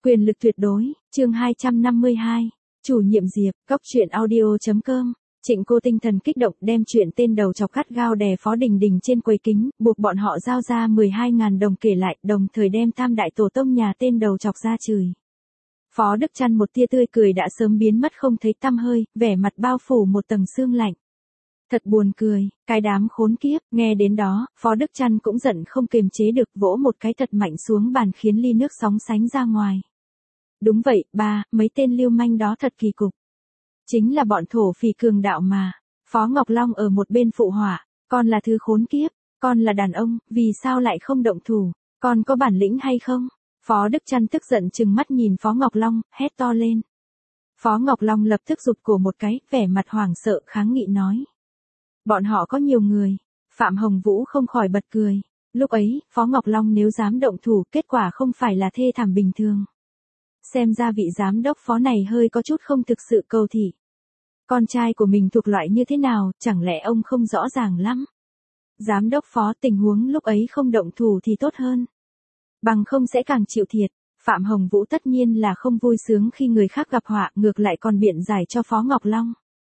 Quyền lực tuyệt đối, chương 252, chủ nhiệm Diệp, góc truyện audio.com. Trịnh Cô tinh thần kích động đem chuyện tên đầu chọc gắt gao đè Phó Đình Đình trên quầy kính, buộc bọn họ giao ra 12.000 đồng kể lại, đồng thời đem tam đại tổ tông nhà tên đầu chọc ra chửi. Phó Đức Trăn một tia tươi cười đã sớm biến mất không thấy tăm hơi, vẻ mặt bao phủ một tầng sương lạnh. Thật buồn cười, cái đám khốn kiếp, nghe đến đó, Phó Đức Trăn cũng giận không kiềm chế được, vỗ một cái thật mạnh xuống bàn khiến ly nước sóng sánh ra ngoài. Đúng vậy, ba, mấy tên lưu manh đó thật kỳ cục. Chính là bọn thổ phỉ cường đạo mà. Phó Ngọc Long ở một bên phụ họa, con là thứ khốn kiếp, con là đàn ông, vì sao lại không động thủ, con có bản lĩnh hay không? Phó Đức Trăn tức giận trừng mắt nhìn Phó Ngọc Long, hét to lên. Phó Ngọc Long lập tức rụt cổ một cái, vẻ mặt hoảng sợ kháng nghị nói. Bọn họ có nhiều người. Phạm Hồng Vũ không khỏi bật cười. Lúc ấy, Phó Ngọc Long nếu dám động thủ, kết quả không phải là thê thảm bình thường. Xem ra vị giám đốc Phó này hơi có chút không thực sự cầu thị. Con trai của mình thuộc loại như thế nào, chẳng lẽ ông không rõ ràng lắm? Giám đốc Phó, tình huống lúc ấy không động thủ thì tốt hơn. Bằng không sẽ càng chịu thiệt. Phạm Hồng Vũ tất nhiên là không vui sướng khi người khác gặp họa, ngược lại còn biện giải cho Phó Ngọc Long.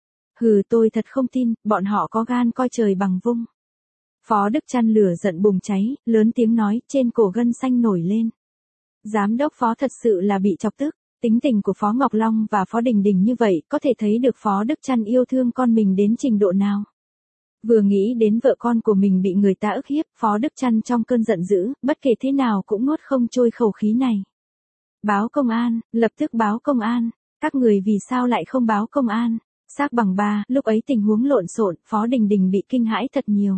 Hừ, tôi thật không tin, bọn họ có gan coi trời bằng vung. Phó Đức Trăn lửa giận bùng cháy, lớn tiếng nói, trên cổ gân xanh nổi lên. Giám đốc Phó thật sự là bị chọc tức, tính tình của Phó Ngọc Long và Phó Đình Đình như vậy, có thể thấy được Phó Đức Trăn yêu thương con mình đến trình độ nào. Vừa nghĩ đến vợ con của mình bị người ta ức hiếp, Phó Đức Trăn trong cơn giận dữ, bất kể thế nào cũng nuốt không trôi khẩu khí này. Báo công an, lập tức báo công an, các người vì sao lại không báo công an? Xác bằng ba, lúc ấy tình huống lộn xộn, Phó Đình Đình bị kinh hãi thật nhiều.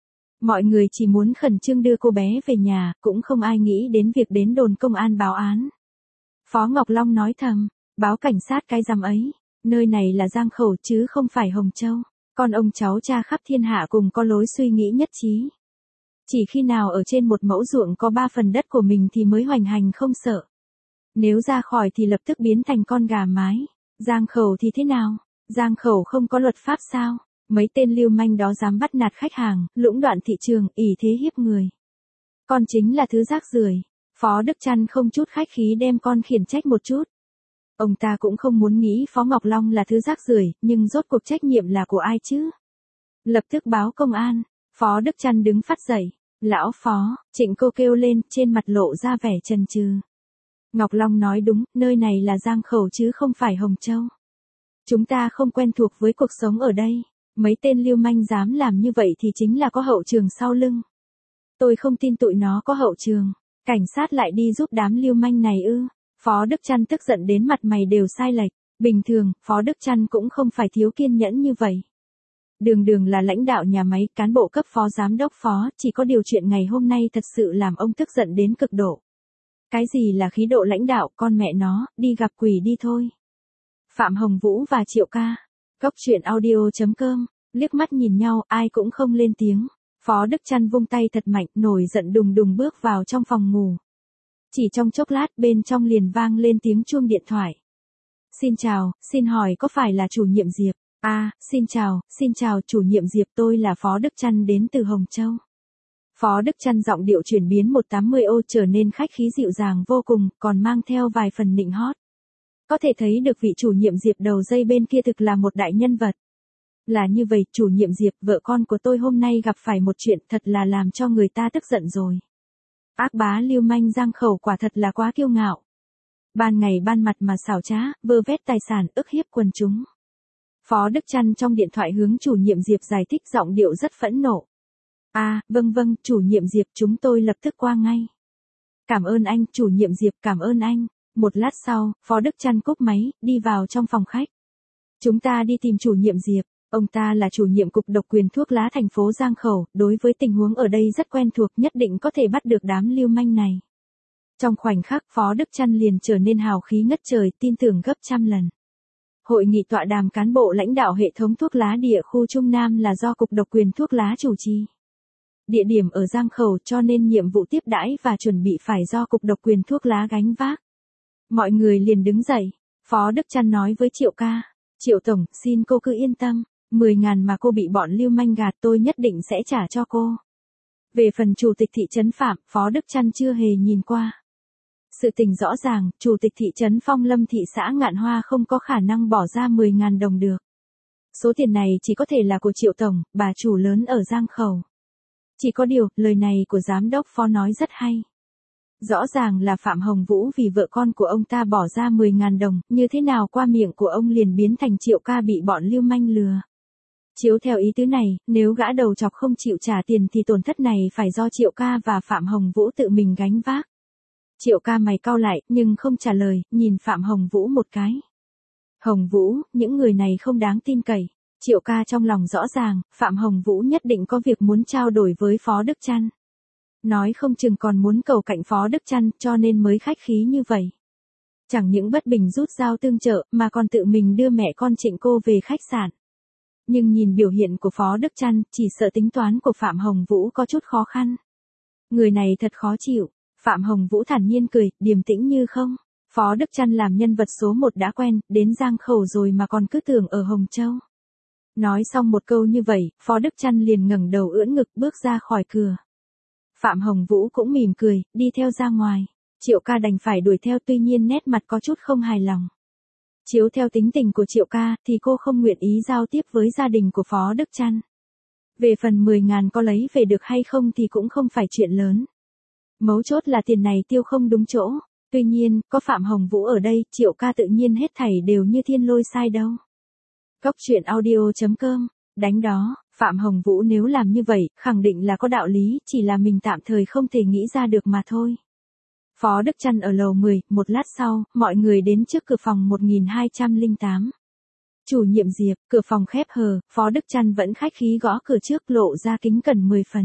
Mọi người chỉ muốn khẩn trương đưa cô bé về nhà, cũng không ai nghĩ đến việc đến đồn công an báo án. Phó Ngọc Long nói thầm, báo cảnh sát cái rằm ấy, nơi này là Giang Khẩu chứ không phải Hồng Châu. Con ông cháu cha khắp thiên hạ cùng có lối suy nghĩ nhất trí. Chỉ khi nào ở trên một mẫu ruộng có 3 phần đất của mình thì mới hoành hành không sợ. Nếu ra khỏi thì lập tức biến thành con gà mái. Giang Khẩu thì thế nào? Giang Khẩu không có luật pháp sao? Mấy tên lưu manh đó dám bắt nạt khách hàng, lũng đoạn thị trường, ỷ thế hiếp người. Con chính là thứ rác rưởi. Phó Đức Trăn không chút khách khí đem con khiển trách một chút. Ông ta cũng không muốn nghĩ Phó Ngọc Long là thứ rác rưởi, nhưng rốt cuộc trách nhiệm là của ai chứ? Lập tức báo công an. Phó Đức Trăn đứng phát dậy. Lão Phó, Trịnh Cô kêu lên, trên mặt lộ ra vẻ chần chừ. Ngọc Long nói đúng, nơi này là Giang Khẩu chứ không phải Hồng Châu. Chúng ta không quen thuộc với cuộc sống ở đây. Mấy tên lưu manh dám làm như vậy thì chính là có hậu trường sau lưng. Tôi không tin tụi nó có hậu trường. Cảnh sát lại đi giúp đám lưu manh này ư? Phó Đức Trăn tức giận đến mặt mày đều sai lệch. Bình thường, Phó Đức Trăn cũng không phải thiếu kiên nhẫn như vậy. Đường đường là lãnh đạo nhà máy, cán bộ cấp phó giám đốc Phó, chỉ có điều chuyện ngày hôm nay thật sự làm ông tức giận đến cực độ. Cái gì là khí độ lãnh đạo, con mẹ nó, đi gặp quỷ đi thôi. Phạm Hồng Vũ và Triệu Ca. Góc truyện audio.com, liếc mắt nhìn nhau, ai cũng không lên tiếng. Phó Đức Trăn vung tay thật mạnh, nổi giận đùng đùng bước vào trong phòng ngủ. Chỉ trong chốc lát bên trong liền vang lên tiếng chuông điện thoại. Xin chào, xin hỏi có phải là chủ nhiệm Diệp? Xin chào chủ nhiệm Diệp, tôi là Phó Đức Trăn đến từ Hồng Châu. Phó Đức Trăn giọng điệu chuyển biến 180 ô trở nên khách khí dịu dàng vô cùng, còn mang theo vài phần nịnh hót. Có thể thấy được vị chủ nhiệm Diệp đầu dây bên kia thực là một đại nhân vật. Là như vậy, chủ nhiệm Diệp, vợ con của tôi hôm nay gặp phải một chuyện thật là làm cho người ta tức giận rồi. Ác bá lưu manh Giang Khẩu quả thật là quá kiêu ngạo. Ban ngày ban mặt mà xảo trá, vơ vét tài sản, ức hiếp quần chúng. Phó Đức Trăn trong điện thoại hướng chủ nhiệm Diệp giải thích giọng điệu rất phẫn nộ. Vâng, chủ nhiệm Diệp, chúng tôi lập tức qua ngay. Cảm ơn anh, chủ nhiệm Diệp, cảm ơn anh. Một lát sau, Phó Đức Trăn cúp máy, đi vào trong phòng khách. Chúng ta đi tìm chủ nhiệm Diệp, ông ta là chủ nhiệm cục độc quyền thuốc lá thành phố Giang Khẩu, đối với tình huống ở đây rất quen thuộc, nhất định có thể bắt được đám lưu manh này. Trong khoảnh khắc, Phó Đức Trăn liền trở nên hào khí ngất trời, tin tưởng gấp trăm lần. Hội nghị tọa đàm cán bộ lãnh đạo hệ thống thuốc lá địa khu Trung Nam là do cục độc quyền thuốc lá chủ trì. Địa điểm ở Giang Khẩu cho nên nhiệm vụ tiếp đãi và chuẩn bị phải do cục độc quyền thuốc lá gánh vác. Mọi người liền đứng dậy. Phó Đức Trăn nói với Triệu Ca. Triệu Tổng, xin cô cứ yên tâm. 10.000 mà cô bị bọn lưu manh gạt tôi nhất định sẽ trả cho cô. Về phần chủ tịch thị trấn Phạm, Phó Đức Trăn chưa hề nhìn qua. Sự tình rõ ràng, chủ tịch thị trấn Phong Lâm thị xã Ngạn Hoa không có khả năng bỏ ra 10.000 đồng được. Số tiền này chỉ có thể là của Triệu tổng, bà chủ lớn ở Giang Khẩu. Chỉ có điều, lời này của giám đốc phó nói rất hay. Rõ ràng là Phạm Hồng Vũ vì vợ con của ông ta bỏ ra 10.000 đồng, như thế nào qua miệng của ông liền biến thành Triệu ca bị bọn lưu manh lừa. Chiếu theo ý tứ này, nếu gã đầu chọc không chịu trả tiền thì tổn thất này phải do Triệu ca và Phạm Hồng Vũ tự mình gánh vác. Triệu ca mày cau lại, nhưng không trả lời, nhìn Phạm Hồng Vũ một cái. Hồng Vũ, những người này không đáng tin cậy. Triệu ca trong lòng rõ ràng, Phạm Hồng Vũ nhất định có việc muốn trao đổi với Phó Đức Trăn. Nói không chừng còn muốn cầu cạnh Phó Đức Trăn cho nên mới khách khí như vậy. Chẳng những bất bình rút dao tương trợ mà còn tự mình đưa mẹ con Trịnh cô về khách sạn. Nhưng nhìn biểu hiện của Phó Đức Trăn, chỉ sợ tính toán của Phạm Hồng Vũ có chút khó khăn. Người này thật khó chịu. Phạm Hồng Vũ thản nhiên cười, điềm tĩnh như không. Phó Đức Trăn làm nhân vật số 1 đã quen, đến Giang Khẩu rồi mà còn cứ tưởng ở Hồng Châu. Nói xong một câu như vậy, Phó Đức Trăn liền ngẩng đầu ưỡn ngực bước ra khỏi cửa. Phạm Hồng Vũ cũng mỉm cười, đi theo ra ngoài. Triệu ca đành phải đuổi theo, tuy nhiên nét mặt có chút không hài lòng. Chiếu theo tính tình của Triệu ca thì cô không nguyện ý giao tiếp với gia đình của Phó Đức Trăn. Về phần 10.000 có lấy về được hay không thì cũng không phải chuyện lớn. Mấu chốt là tiền này tiêu không đúng chỗ. Tuy nhiên, có Phạm Hồng Vũ ở đây, Triệu ca tự nhiên hết thảy đều như thiên lôi sai đâu. Cóc truyện audio.com, đánh đó, Phạm Hồng Vũ nếu làm như vậy, khẳng định là có đạo lý, chỉ là mình tạm thời không thể nghĩ ra được mà thôi. Phó Đức Trăn ở lầu 10, một lát sau, mọi người đến trước cửa phòng 1208. Chủ nhiệm Diệp, cửa phòng khép hờ, Phó Đức Trăn vẫn khách khí gõ cửa trước, lộ ra kính cẩn 10 phần.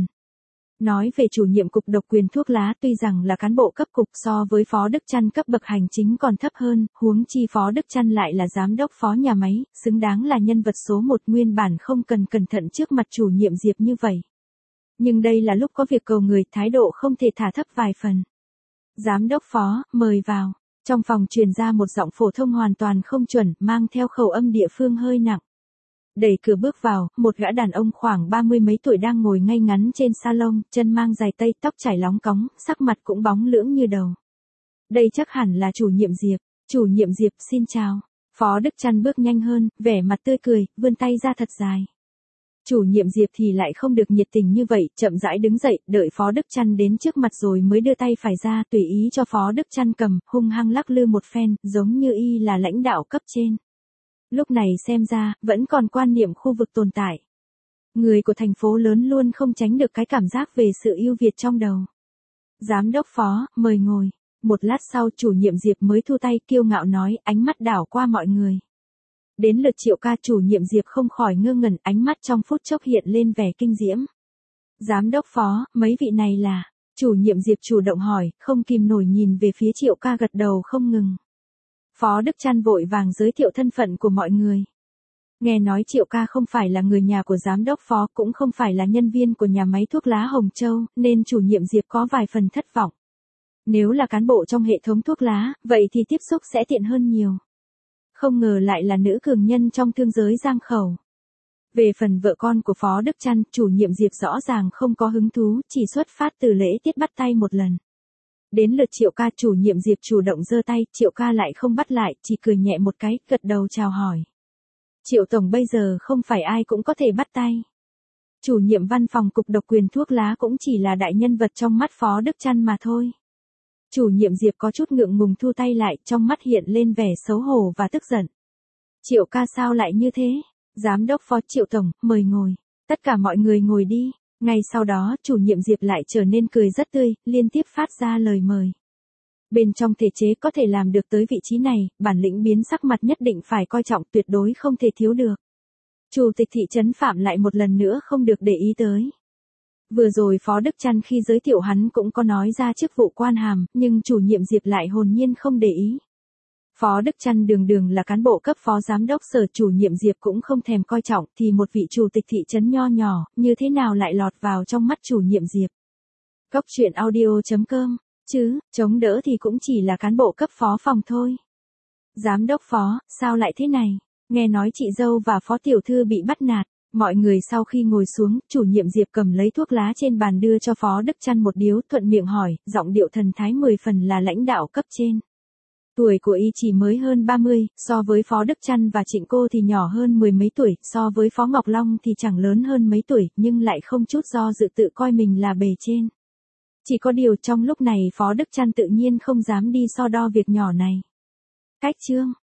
Nói về chủ nhiệm cục độc quyền thuốc lá, tuy rằng là cán bộ cấp cục so với Phó Đức Trăn cấp bậc hành chính còn thấp hơn, huống chi Phó Đức Trăn lại là giám đốc phó nhà máy, xứng đáng là nhân vật số 1, nguyên bản không cần cẩn thận trước mặt chủ nhiệm Diệp như vậy. Nhưng đây là lúc có việc cầu người, thái độ không thể thả thấp vài phần. Giám đốc phó, mời vào. Trong phòng truyền ra một giọng phổ thông hoàn toàn không chuẩn, mang theo khẩu âm địa phương hơi nặng. Đẩy cửa bước vào, một gã đàn ông khoảng 30 mấy tuổi đang ngồi ngay ngắn trên salon, chân mang giày tây, tóc chải lóng cóng, sắc mặt cũng bóng lưỡng như đầu. Đây chắc hẳn là chủ nhiệm Diệp. Chủ nhiệm Diệp, xin chào. Phó Đức Trăn bước nhanh hơn, vẻ mặt tươi cười, vươn tay ra thật dài. Chủ nhiệm Diệp thì lại không được nhiệt tình như vậy, chậm rãi đứng dậy, đợi Phó Đức Trăn đến trước mặt rồi mới đưa tay phải ra, tùy ý cho Phó Đức Trăn cầm, hung hăng lắc lư một phen, giống như y là lãnh đạo cấp trên. Lúc này xem ra, vẫn còn quan niệm khu vực tồn tại. Người của thành phố lớn luôn không tránh được cái cảm giác về sự ưu việt trong đầu. Giám đốc Phó, mời ngồi. Một lát sau chủ nhiệm Diệp mới thu tay, kiêu ngạo nói, ánh mắt đảo qua mọi người. Đến lượt Triệu ca, chủ nhiệm Diệp không khỏi ngơ ngẩn, ánh mắt trong phút chốc hiện lên vẻ kinh diễm. Giám đốc Phó, mấy vị này là... Chủ nhiệm Diệp chủ động hỏi, không kìm nổi nhìn về phía Triệu ca gật đầu không ngừng. Phó Đức Trăn vội vàng giới thiệu thân phận của mọi người. Nghe nói Triệu ca không phải là người nhà của giám đốc Phó, cũng không phải là nhân viên của nhà máy thuốc lá Hồng Châu, nên chủ nhiệm Diệp có vài phần thất vọng. Nếu là cán bộ trong hệ thống thuốc lá, vậy thì tiếp xúc sẽ tiện hơn nhiều. Không ngờ lại là nữ cường nhân trong thương giới Giang Khẩu. Về phần vợ con của Phó Đức Trăn, chủ nhiệm Diệp rõ ràng không có hứng thú, chỉ xuất phát từ lễ tiết bắt tay một lần. Đến lượt Triệu ca, chủ nhiệm Diệp chủ động giơ tay, Triệu ca lại không bắt lại, chỉ cười nhẹ một cái, gật đầu chào hỏi. Triệu tổng bây giờ không phải ai cũng có thể bắt tay. Chủ nhiệm văn phòng cục độc quyền thuốc lá cũng chỉ là đại nhân vật trong mắt Phó Đức Trăn mà thôi. Chủ nhiệm Diệp có chút ngượng ngùng thu tay lại, trong mắt hiện lên vẻ xấu hổ và tức giận. Triệu ca sao lại như thế? Giám đốc Phó, Triệu tổng, mời ngồi. Tất cả mọi người ngồi đi. Ngay sau đó, chủ nhiệm Diệp lại trở nên cười rất tươi, liên tiếp phát ra lời mời. Bên trong thể chế có thể làm được tới vị trí này, bản lĩnh biến sắc mặt nhất định phải coi trọng, tuyệt đối không thể thiếu được. Chủ tịch thị trấn Phạm lại một lần nữa không được để ý tới. Vừa rồi Phó Đức Trăn khi giới thiệu hắn cũng có nói ra chức vụ quan hàm, nhưng chủ nhiệm Diệp lại hồn nhiên không để ý. Phó Đức Trăn đường đường là cán bộ cấp phó giám đốc sở, chủ nhiệm Diệp cũng không thèm coi trọng, thì một vị chủ tịch thị trấn nho nhỏ, như thế nào lại lọt vào trong mắt chủ nhiệm Diệp. Cóc truyện audio.com, chứ, chống đỡ thì cũng chỉ là cán bộ cấp phó phòng thôi. Giám đốc Phó, sao lại thế này? Nghe nói chị dâu và Phó tiểu thư bị bắt nạt. Mọi người sau khi ngồi xuống, chủ nhiệm Diệp cầm lấy thuốc lá trên bàn đưa cho Phó Đức Trăn một điếu, thuận miệng hỏi, giọng điệu thần thái 10 phần là lãnh đạo cấp trên. Tuổi của y chỉ mới hơn 30, so với Phó Đức Trăn và Trịnh Cô thì nhỏ hơn mười mấy tuổi, so với Phó Ngọc Long thì chẳng lớn hơn mấy tuổi, nhưng lại không chút do dự tự coi mình là bề trên. Chỉ có điều trong lúc này Phó Đức Trăn tự nhiên không dám đi so đo việc nhỏ này. Cách chương